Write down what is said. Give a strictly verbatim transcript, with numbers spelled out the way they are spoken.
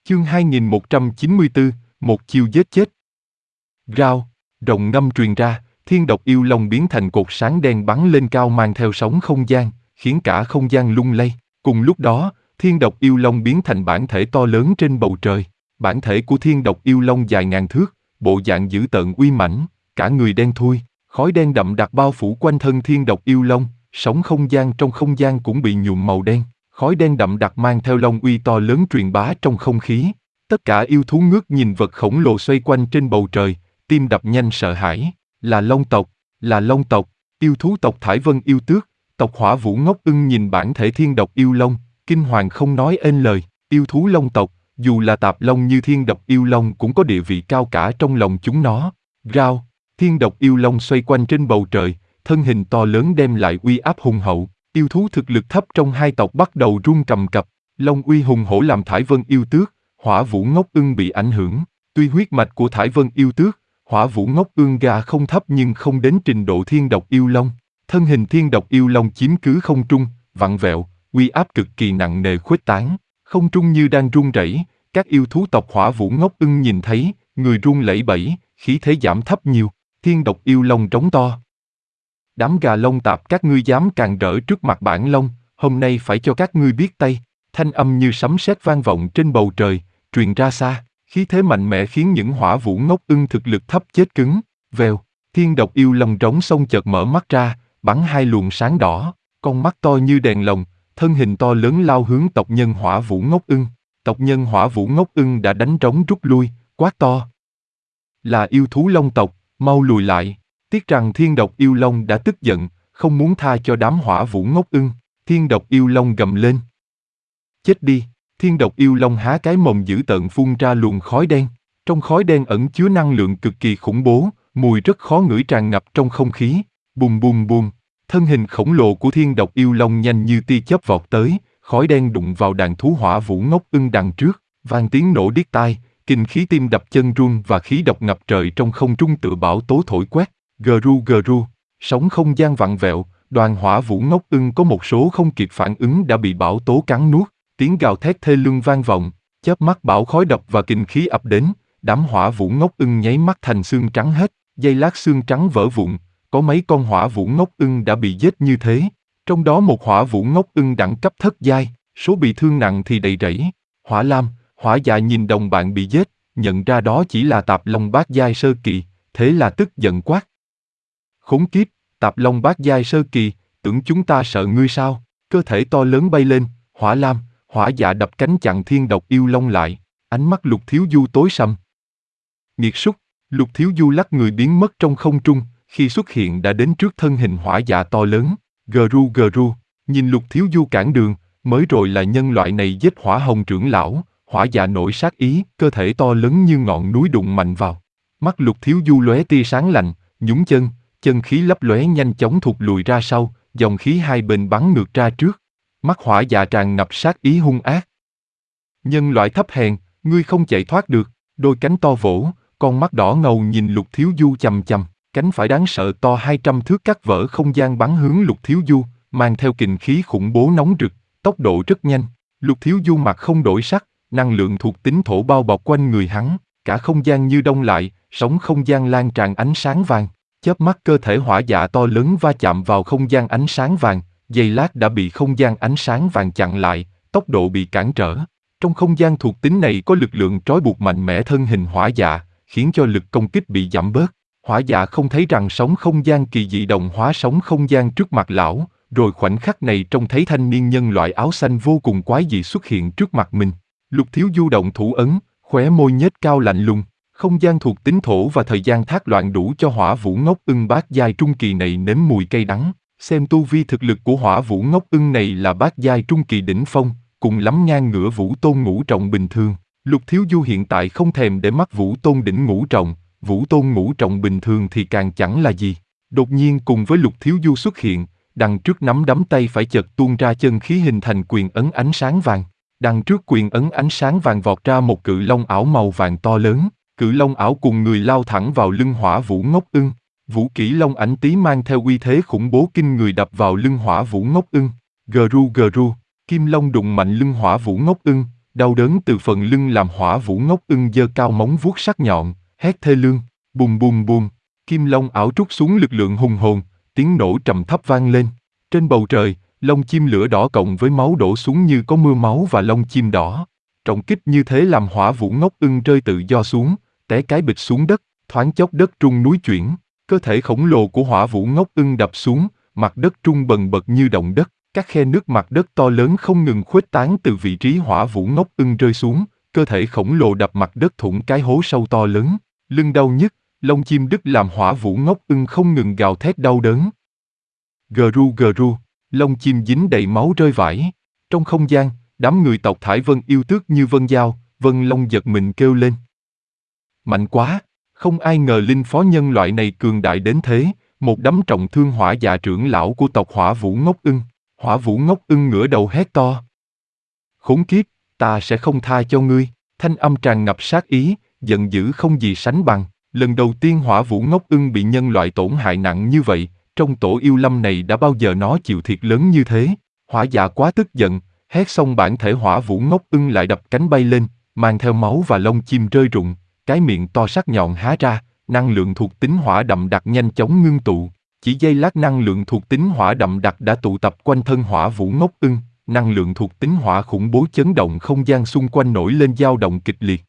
Chương hai nghìn một trăm chín mươi tư, một chiêu giết chết. Rao, rồng ngâm truyền ra, thiên độc yêu long biến thành cột sáng đen bắn lên cao mang theo sóng không gian, khiến cả không gian lung lay. Cùng lúc đó, thiên độc yêu long biến thành bản thể to lớn trên bầu trời. Bản thể của thiên độc yêu long dài ngàn thước, bộ dạng dữ tợn uy mãnh, cả người đen thui, khói đen đậm đặc bao phủ quanh thân thiên độc yêu long, sóng không gian trong không gian cũng bị nhuộm màu đen. Khói đen đậm đặc mang theo long uy to lớn truyền bá trong không khí. Tất cả yêu thú ngước nhìn vật khổng lồ xoay quanh trên bầu trời, tim đập nhanh sợ hãi. Là long tộc, là long tộc, yêu thú tộc Thải Vân yêu tước, tộc Hỏa Vũ Ngốc Ưng nhìn bản thể thiên độc yêu long, kinh hoàng không nói ên lời. Yêu thú long tộc, dù là tạp long như thiên độc yêu long cũng có địa vị cao cả trong lòng chúng nó. Rao, thiên độc yêu long xoay quanh trên bầu trời, thân hình to lớn đem lại uy áp hùng hậu. Yêu thú thực lực thấp trong hai tộc bắt đầu run cầm cập, long uy hùng hổ làm Thải Vân yêu tước, Hỏa Vũ Ngốc Ưng bị ảnh hưởng. Tuy huyết mạch của Thải Vân yêu tước, Hỏa Vũ Ngốc Ưng gà không thấp nhưng không đến trình độ thiên độc yêu long. Thân hình thiên độc yêu long chiếm cứ không trung, vặn vẹo, uy áp cực kỳ nặng nề khuếch tán, không trung như đang run rẩy. Các yêu thú tộc Hỏa Vũ Ngốc Ưng nhìn thấy, người run lẩy bẩy, khí thế giảm thấp nhiều. Thiên độc yêu long trống to. Đám gà lông tạp các ngươi dám càn rỡ trước mặt bản long, hôm nay phải cho các ngươi biết tay. Thanh âm như sấm sét vang vọng trên bầu trời, truyền ra xa, khí thế mạnh mẽ khiến những Hỏa Vũ Ngốc Ưng thực lực thấp chết cứng. Vèo, thiên độc yêu long rống sông chợt mở mắt ra, bắn hai luồng sáng đỏ, con mắt to như đèn lồng, thân hình to lớn lao hướng tộc nhân Hỏa Vũ Ngốc Ưng. Tộc nhân Hỏa Vũ Ngốc Ưng đã đánh trống rút lui, quát to. Là yêu thú long tộc, mau lùi lại. Tiếc rằng thiên độc yêu long đã tức giận, không muốn tha cho đám Hỏa Vũ Ngốc Ưng. Thiên độc yêu long gầm lên. Chết đi! Thiên độc yêu long há cái mồm dữ tợn phun ra luồng khói đen. Trong khói đen ẩn chứa năng lượng cực kỳ khủng bố, mùi rất khó ngửi tràn ngập trong không khí. Bùm bùm bùm, thân hình khổng lồ của thiên độc yêu long nhanh như tia chớp vọt tới, khói đen đụng vào đàn thú Hỏa Vũ Ngốc Ưng đằng trước, vang tiếng nổ điếc tai, kinh khí tim đập chân run và khí độc ngập trời trong không trung tựa bão tố thổi quét. Gru gru, sóng không gian vặn vẹo, đoàn Hỏa Vũ Ngốc Ưng có một số không kịp phản ứng đã bị bão tố cắn nuốt, tiếng gào thét thê lương vang vọng, chớp mắt bão khói độc và kinh khí ập đến, đám Hỏa Vũ Ngốc Ưng nháy mắt thành xương trắng hết, giây lát xương trắng vỡ vụn, có mấy con Hỏa Vũ Ngốc Ưng đã bị giết như thế, trong đó một Hỏa Vũ Ngốc Ưng đẳng cấp thất giai, số bị thương nặng thì đầy rẫy. Hỏa Lam, Hỏa Dạ nhìn đồng bạn bị giết, nhận ra đó chỉ là Tạp Long bát giai sơ kỳ, thế là tức giận quát. Khốn kiếp, Tạp Long bát giai sơ kỳ, tưởng chúng ta sợ ngươi sao? Cơ thể to lớn bay lên, Hỏa Lam, Hỏa Dạ đập cánh chặn thiên độc yêu long lại, ánh mắt Lục Thiếu Du tối sầm. Nghiệt súc, Lục Thiếu Du lắc người biến mất trong không trung, khi xuất hiện đã đến trước thân hình Hỏa Dạ to lớn. Gru gru, nhìn Lục Thiếu Du cản đường, mới rồi là nhân loại này giết Hỏa Hồng trưởng lão. Hỏa Dạ nổi sát ý, cơ thể to lớn như ngọn núi đụng mạnh vào. Mắt Lục Thiếu Du lóe tia sáng lạnh, nhún chân, chân khí lấp lóe nhanh chóng thụt lùi ra sau, dòng khí hai bên bắn ngược ra trước. Mắt Hỏa Dạ tràn ngập sát ý hung ác. Nhân loại thấp hèn, ngươi không chạy thoát được. Đôi cánh to vỗ, con mắt đỏ ngầu nhìn Lục Thiếu Du chằm chằm, cánh phải đáng sợ to hai trăm thước cắt vỡ không gian bắn hướng Lục Thiếu Du, mang theo kình khí khủng bố nóng rực, tốc độ rất nhanh. Lục Thiếu Du mặt không đổi sắc, năng lượng thuộc tính thổ bao bọc quanh người hắn, cả không gian như đông lại, sóng không gian lan tràn ánh sáng vàng. Chớp mắt cơ thể Hỏa Dạ to lớn va chạm vào không gian ánh sáng vàng, giây lát đã bị không gian ánh sáng vàng chặn lại, tốc độ bị cản trở. Trong không gian thuộc tính này có lực lượng trói buộc mạnh mẽ thân hình Hỏa Dạ, khiến cho lực công kích bị giảm bớt. Hỏa Dạ không thấy rằng sóng không gian kỳ dị đồng hóa sóng không gian trước mặt lão, rồi khoảnh khắc này trông thấy thanh niên nhân loại áo xanh vô cùng quái dị xuất hiện trước mặt mình. Lục Thiếu Du động thủ ấn, khóe môi nhếch cao lạnh lùng. Không gian thuộc tính thổ và thời gian thác loạn đủ cho Hỏa Vũ Ngốc Ưng bát giai trung kỳ này nếm mùi cay đắng. Xem tu vi thực lực của Hỏa Vũ Ngốc Ưng này là bát giai trung kỳ đỉnh phong, cùng lắm ngang ngửa Vũ Tôn ngũ trọng bình thường. Lục Thiếu Du hiện tại không thèm để mắt Vũ Tôn đỉnh ngũ trọng, Vũ Tôn ngũ trọng bình thường thì càng chẳng là gì. Đột nhiên cùng với Lục Thiếu Du xuất hiện, đằng trước nắm đấm tay phải chợt tuôn ra chân khí hình thành quyền ấn ánh sáng vàng. Đằng trước quyền ấn ánh sáng vàng vọt ra một cự long ảo màu vàng to lớn. Cự long ảo cùng người lao thẳng vào lưng Hỏa Vũ Ngốc Ưng. Vũ kỹ long ảnh tý mang theo uy thế khủng bố kinh người đập vào lưng Hỏa Vũ Ngốc Ưng. Gru gru, kim long đụng mạnh lưng Hỏa Vũ Ngốc Ưng, Đau đớn từ phần lưng làm Hỏa Vũ Ngốc Ưng giơ cao móng vuốt sắc nhọn, hét thê lương, bùm bùm bùm, kim long ảo trút xuống lực lượng hùng hồn, tiếng nổ trầm thấp vang lên. Trên bầu trời, lông chim lửa đỏ cộng với máu đổ xuống như có mưa máu và lông chim đỏ. Trọng kích như thế làm Hỏa Vũ Ngốc Ưng rơi tự do xuống, té cái bịch xuống đất, thoáng chốc đất rung núi chuyển, cơ thể khổng lồ của Hỏa Vũ Ngốc Ưng đập xuống, mặt đất rung bần bật như động đất, các khe nước mặt đất to lớn không ngừng khuếch tán từ vị trí Hỏa Vũ Ngốc Ưng rơi xuống, cơ thể khổng lồ đập mặt đất thủng cái hố sâu to lớn, lưng đau nhức, lông chim đứt làm Hỏa Vũ Ngốc Ưng không ngừng gào thét đau đớn. Gờ ru gờ ru, lông chim dính đầy máu rơi vãi. Trong không gian, đám người tộc Thải Vân yêu tước như Vân Giao, Vân Long giật mình kêu lên. Mạnh quá, không ai ngờ linh phó nhân loại này cường đại đến thế, một đấm trọng thương Hỏa Dạ trưởng lão của tộc Hỏa Vũ Ngốc Ưng. Hỏa Vũ Ngốc Ưng ngửa đầu hét to. Khốn kiếp, ta sẽ không tha cho ngươi, thanh âm tràn ngập sát ý, giận dữ không gì sánh bằng. Lần đầu tiên Hỏa Vũ Ngốc Ưng bị nhân loại tổn hại nặng như vậy, trong tổ yêu lâm này đã bao giờ nó chịu thiệt lớn như thế. Hỏa Dạ quá tức giận, hét xong bản thể Hỏa Vũ Ngốc Ưng lại đập cánh bay lên, mang theo máu và lông chim rơi rụng, cái miệng to sắc nhọn há ra, năng lượng thuộc tính hỏa đậm đặc nhanh chóng ngưng tụ. Chỉ giây lát năng lượng thuộc tính hỏa đậm đặc đã tụ tập quanh thân Hỏa Vũ Ngốc Ưng, năng lượng thuộc tính hỏa khủng bố chấn động không gian xung quanh nổi lên dao động kịch liệt.